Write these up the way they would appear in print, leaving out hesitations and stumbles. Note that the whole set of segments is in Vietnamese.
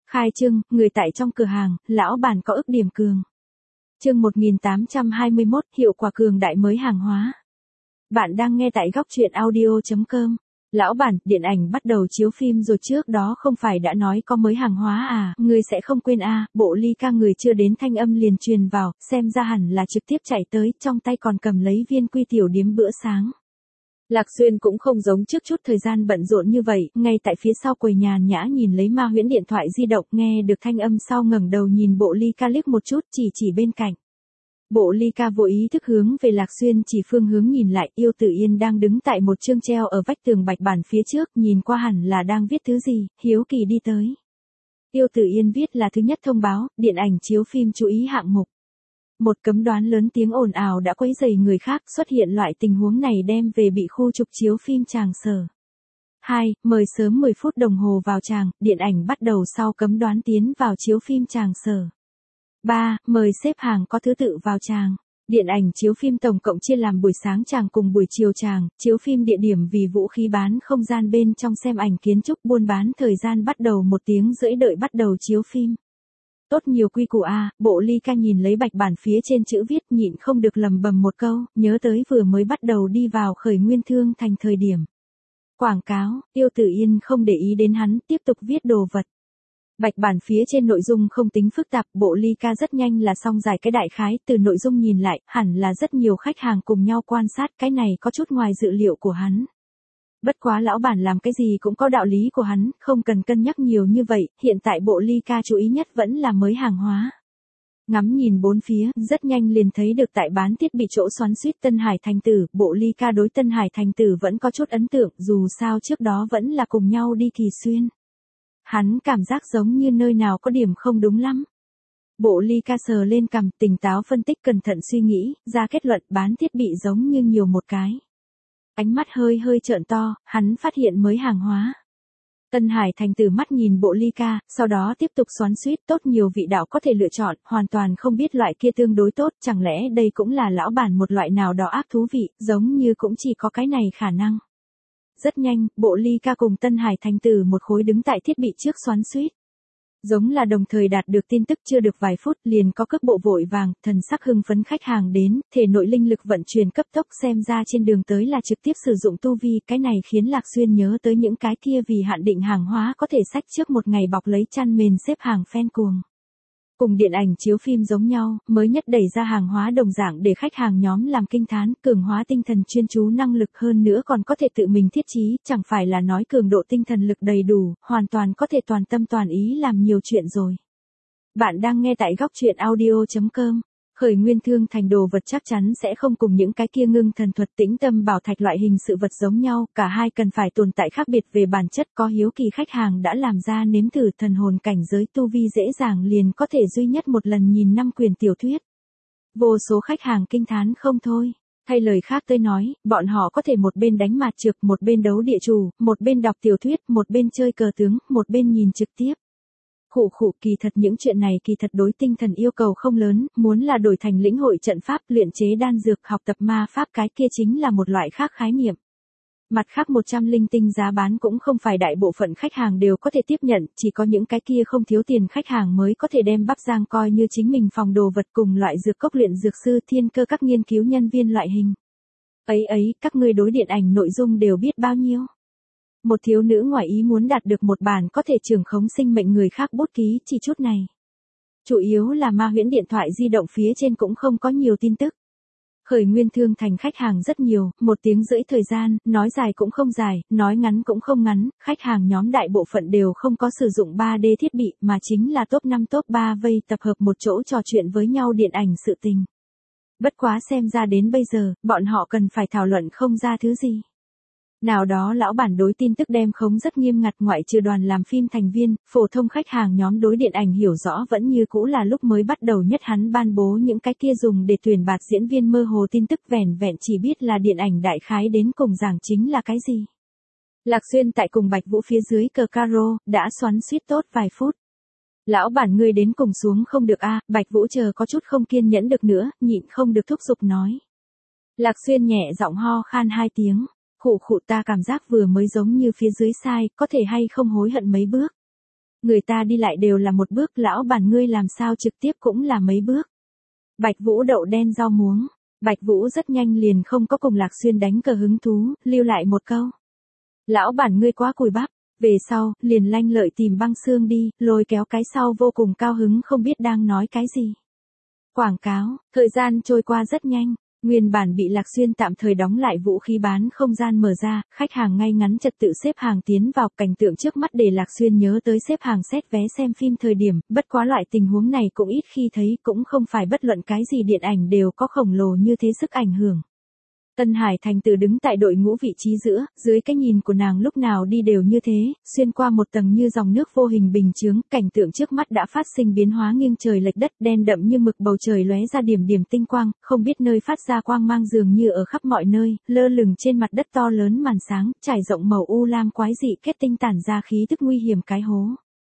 Khai trương, người tại trong cửa hàng, lão bản có ức điểm cường. Chương 1821, hiệu quả cường đại mới hàng hóa. Bạn đang nghe tại góc truyện audio.com. Lão bản, điện ảnh bắt đầu chiếu phim rồi, trước đó không phải đã nói có mới hàng hóa à, ngươi sẽ không quên à. Bộ ly ca người chưa đến thanh âm liền truyền vào, xem ra hẳn là trực tiếp chạy tới, trong tay còn cầm lấy viên quy tiểu điếm bữa sáng. Lạc Xuyên cũng không giống trước chút thời gian bận rộn như vậy, ngay tại phía sau quầy nhàn nhã nhìn lấy Ma Huyễn điện thoại di động, nghe được thanh âm sau ngẩng đầu nhìn Bộ ly ca liếc một chút, chỉ bên cạnh. Bộ ly ca vô ý thức hướng về Lạc Xuyên chỉ phương hướng nhìn lại, Yêu Tử Yên đang đứng tại một chương treo ở vách tường bạch bản phía trước, nhìn qua hẳn là đang viết thứ gì, hiếu kỳ đi tới. Yêu Tử Yên viết là thứ nhất thông báo, điện ảnh chiếu phim chú ý hạng mục. Một cấm đoán lớn tiếng ồn ào đã quấy rầy người khác, xuất hiện loại tình huống này đem về bị khu trục chiếu phim tràng sở. 2. Mời sớm 10 phút đồng hồ vào tràng, điện ảnh bắt đầu sau cấm đoán tiến vào chiếu phim tràng sở. 3. Mời xếp hàng có thứ tự vào tràng. Điện ảnh chiếu phim tổng cộng chia làm buổi sáng tràng cùng buổi chiều tràng, chiếu phim địa điểm vì vũ khí bán không gian bên trong xem ảnh kiến trúc buôn bán, thời gian bắt đầu 1 tiếng rưỡi đợi bắt đầu chiếu phim. Tốt nhiều quy củ à, Bộ ly ca nhìn lấy bạch bản phía trên chữ viết nhịn không được lầm bầm một câu, nhớ tới vừa mới bắt đầu đi vào Khởi Nguyên Thương Thành thời điểm. Quảng cáo, Yêu Tử Yên không để ý đến hắn, tiếp tục viết đồ vật. Bạch bản phía trên nội dung không tính phức tạp, Bộ ly ca rất nhanh là xong giải cái đại khái, từ nội dung nhìn lại, hẳn là rất nhiều khách hàng cùng nhau quan sát, cái này có chút ngoài dự liệu của hắn. Bất quá lão bản làm cái gì cũng có đạo lý của hắn, không cần cân nhắc nhiều như vậy, hiện tại Bộ ly ca chú ý nhất vẫn là mới hàng hóa. Ngắm nhìn bốn phía, rất nhanh liền thấy được tại bán thiết bị chỗ xoắn xuýt Tân Hải Thành Tử, Bộ ly ca đối Tân Hải Thành Tử vẫn có chút ấn tượng, dù sao trước đó vẫn là cùng nhau đi Kỳ Xuyên. Hắn cảm giác giống như nơi nào có điểm không đúng lắm. Bộ ly ca sờ lên cằm, tỉnh táo phân tích, cẩn thận suy nghĩ, ra kết luận bán thiết bị giống như nhiều một cái. Ánh mắt hơi trợn to, hắn phát hiện mới hàng hóa. Tân Hải Thành Tử mắt nhìn Bộ ly ca, sau đó tiếp tục xoắn xuýt, tốt nhiều vị đạo có thể lựa chọn, hoàn toàn không biết loại kia tương đối tốt, chẳng lẽ đây cũng là lão bản một loại nào đó ác thú vị, giống như cũng chỉ có cái này khả năng. Rất nhanh, Bộ ly ca cùng Tân Hải Thành Tử một khối đứng tại thiết bị trước xoắn xuýt. Giống là đồng thời đạt được tin tức, chưa được vài phút liền có cước bộ vội vàng, thần sắc hưng phấn khách hàng đến, thể nội linh lực vận chuyển cấp tốc, xem ra trên đường tới là trực tiếp sử dụng tu vi, cái này khiến Lạc Xuyên nhớ tới những cái kia vì hạn định hàng hóa có thể xách trước một ngày bọc lấy chăn mền xếp hàng phen cuồng. Cùng điện ảnh chiếu phim giống nhau, mới nhất đẩy ra hàng hóa đồng dạng để khách hàng nhóm làm kinh thán, cường hóa tinh thần chuyên chú năng lực, hơn nữa còn có thể tự mình thiết trí, chẳng phải là nói cường độ tinh thần lực đầy đủ, hoàn toàn có thể toàn tâm toàn ý làm nhiều chuyện rồi. Bạn đang nghe tại góc truyện audio.com. Khởi Nguyên Thương Thành đồ vật chắc chắn sẽ không cùng những cái kia ngưng thần thuật tĩnh tâm bảo thạch loại hình sự vật giống nhau, cả hai cần phải tồn tại khác biệt về bản chất, có hiếu kỳ khách hàng đã làm ra nếm thử thần hồn cảnh giới tu vi dễ dàng liền có thể duy nhất một lần nhìn 5 quyển tiểu thuyết. Vô số khách hàng kinh thán không thôi. Thay lời khác tới nói, bọn họ có thể một bên đánh mạt trược, một bên đấu địa chủ, một bên đọc tiểu thuyết, một bên chơi cờ tướng, một bên nhìn trực tiếp. Kỳ thật những chuyện này kỳ thật đối tinh thần yêu cầu không lớn, muốn là đổi thành lĩnh hội trận pháp, luyện chế đan dược, học tập ma pháp, cái kia chính là một loại khác khái niệm. Mặt khác 100 linh tinh giá bán cũng không phải đại bộ phận khách hàng đều có thể tiếp nhận, chỉ có những cái kia không thiếu tiền khách hàng mới có thể đem Bắc Giang coi như chính mình phòng đồ vật, cùng loại dược cốc luyện dược sư, thiên cơ các nghiên cứu nhân viên loại hình. Các ngươi đối điện ảnh nội dung đều biết bao nhiêu? Một thiếu nữ ngoài ý muốn đạt được một bản có thể trưởng khống sinh mệnh người khác bút ký, chỉ chút này. Chủ yếu là Ma Huyễn điện thoại di động phía trên cũng không có nhiều tin tức. Khởi Nguyên Thương Thành khách hàng rất nhiều, 1 tiếng rưỡi thời gian, nói dài cũng không dài, nói ngắn cũng không ngắn, khách hàng nhóm đại bộ phận đều không có sử dụng 3D thiết bị mà chính là top 5 top 3 vây tập hợp một chỗ trò chuyện với nhau điện ảnh sự tình. Bất quá xem ra đến bây giờ, bọn họ cần phải thảo luận không ra thứ gì. Nào đó lão bản đối tin tức đem khống rất nghiêm ngặt, ngoại trừ đoàn làm phim thành viên, phổ thông khách hàng nhóm đối điện ảnh hiểu rõ vẫn như cũ là lúc mới bắt đầu nhất, hắn ban bố những cái kia dùng để tuyển bạt diễn viên mơ hồ tin tức, vẻn vẹn chỉ biết là điện ảnh đại khái đến cùng giảng chính là cái gì. Lạc Xuyên tại cùng Bạch Vũ phía dưới cờ caro, đã xoắn suýt tốt vài phút. Lão bản ngươi đến cùng xuống không được a? Bạch Vũ chờ có chút không kiên nhẫn được nữa, nhịn không được thúc giục nói. Lạc Xuyên nhẹ giọng ho khan 2 tiếng. Ta cảm giác vừa mới giống như phía dưới sai, có thể hay không hối hận mấy bước. Người ta đi lại đều là một bước, lão bản ngươi làm sao trực tiếp cũng là mấy bước. Bạch Vũ đậu đen rau muống. Bạch Vũ rất nhanh liền không có cùng Lạc Xuyên đánh cờ hứng thú, lưu lại một câu. Lão bản ngươi quá cùi bắp. Về sau, liền lanh lợi tìm Băng Xương đi, lôi kéo cái sau vô cùng cao hứng không biết đang nói cái gì. Quảng cáo, thời gian trôi qua rất nhanh. Nguyên bản bị Lạc Xuyên tạm thời đóng lại vũ khí bán không gian mở ra, khách hàng ngay ngắn trật tự xếp hàng tiến vào, cảnh tượng trước mắt để Lạc Xuyên nhớ tới xếp hàng xét vé xem phim thời điểm, bất quá loại tình huống này cũng ít khi thấy, cũng không phải bất luận cái gì điện ảnh đều có khổng lồ như thế sức ảnh hưởng. Tân Hải Thành Tử đứng tại đội ngũ vị trí giữa, dưới cái nhìn của nàng lúc nào đi đều như thế, xuyên qua một tầng như dòng nước vô hình bình chướng, cảnh tượng trước mắt đã phát sinh biến hóa nghiêng trời lệch đất, đen đậm như mực, bầu trời lóe ra điểm điểm tinh quang, không biết nơi phát ra quang mang dường như ở khắp mọi nơi, lơ lửng trên mặt đất to lớn màn sáng, trải rộng màu u lam quái dị kết tinh tản ra khí tức nguy hiểm cái hố.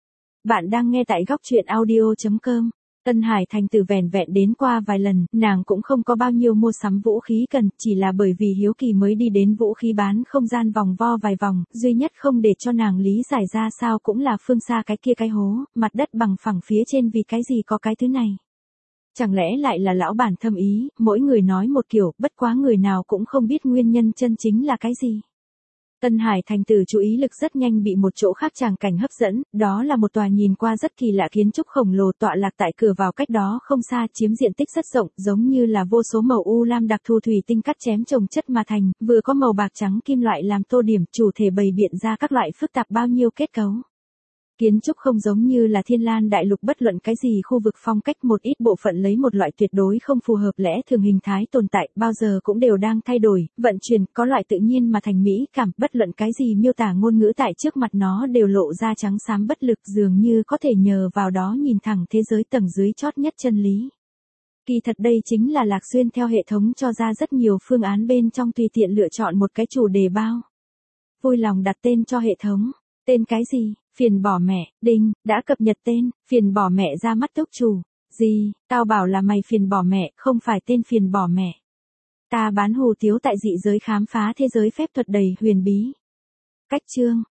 Bạn đang nghe tại góc truyện audio.com. Tân Hải Thành Tử vẻn vẹn đến qua vài lần, nàng cũng không có bao nhiêu mua sắm vũ khí cần, chỉ là bởi vì hiếu kỳ mới đi đến vũ khí bán không gian vòng vo vài vòng, duy nhất không để cho nàng lý giải ra sao cũng là phương xa cái kia cái hố, mặt đất bằng phẳng phía trên vì cái gì có cái thứ này. Chẳng lẽ lại là lão bản thâm ý, mỗi người nói một kiểu, bất quá người nào cũng không biết nguyên nhân chân chính là cái gì. Tân Hải Thành Tử chú ý lực rất nhanh bị một chỗ khác tràng cảnh hấp dẫn, đó là một tòa nhìn qua rất kỳ lạ kiến trúc khổng lồ tọa lạc tại cửa vào cách đó không xa, chiếm diện tích rất rộng, giống như là vô số màu u lam đặc thù thủy tinh cắt chém chồng chất mà thành, vừa có màu bạc trắng kim loại làm tô điểm, chủ thể bày biện ra các loại phức tạp bao nhiêu kết cấu. Kiến trúc không giống như là Thiên Lan đại lục bất luận cái gì khu vực phong cách, một ít bộ phận lấy một loại tuyệt đối không phù hợp lẽ thường hình thái tồn tại, bao giờ cũng đều đang thay đổi, vận chuyển, có loại tự nhiên mà thành mỹ cảm, bất luận cái gì miêu tả ngôn ngữ tại trước mặt nó đều lộ ra trắng xám bất lực, dường như có thể nhờ vào đó nhìn thẳng thế giới tầng dưới chót nhất chân lý. Kỳ thật đây chính là Lạc Xuyên theo hệ thống cho ra rất nhiều phương án bên trong tùy tiện lựa chọn một cái chủ đề bao. Vui lòng đặt tên cho hệ thống. Tên cái gì? Phiền bỏ mẹ, đinh, đã cập nhật tên, phiền bỏ mẹ ra mắt túc chủ. Gì, tao bảo là mày phiền bỏ mẹ, không phải tên phiền bỏ mẹ. Ta bán hủ tiếu tại dị giới khám phá thế giới phép thuật đầy huyền bí. Cách chương,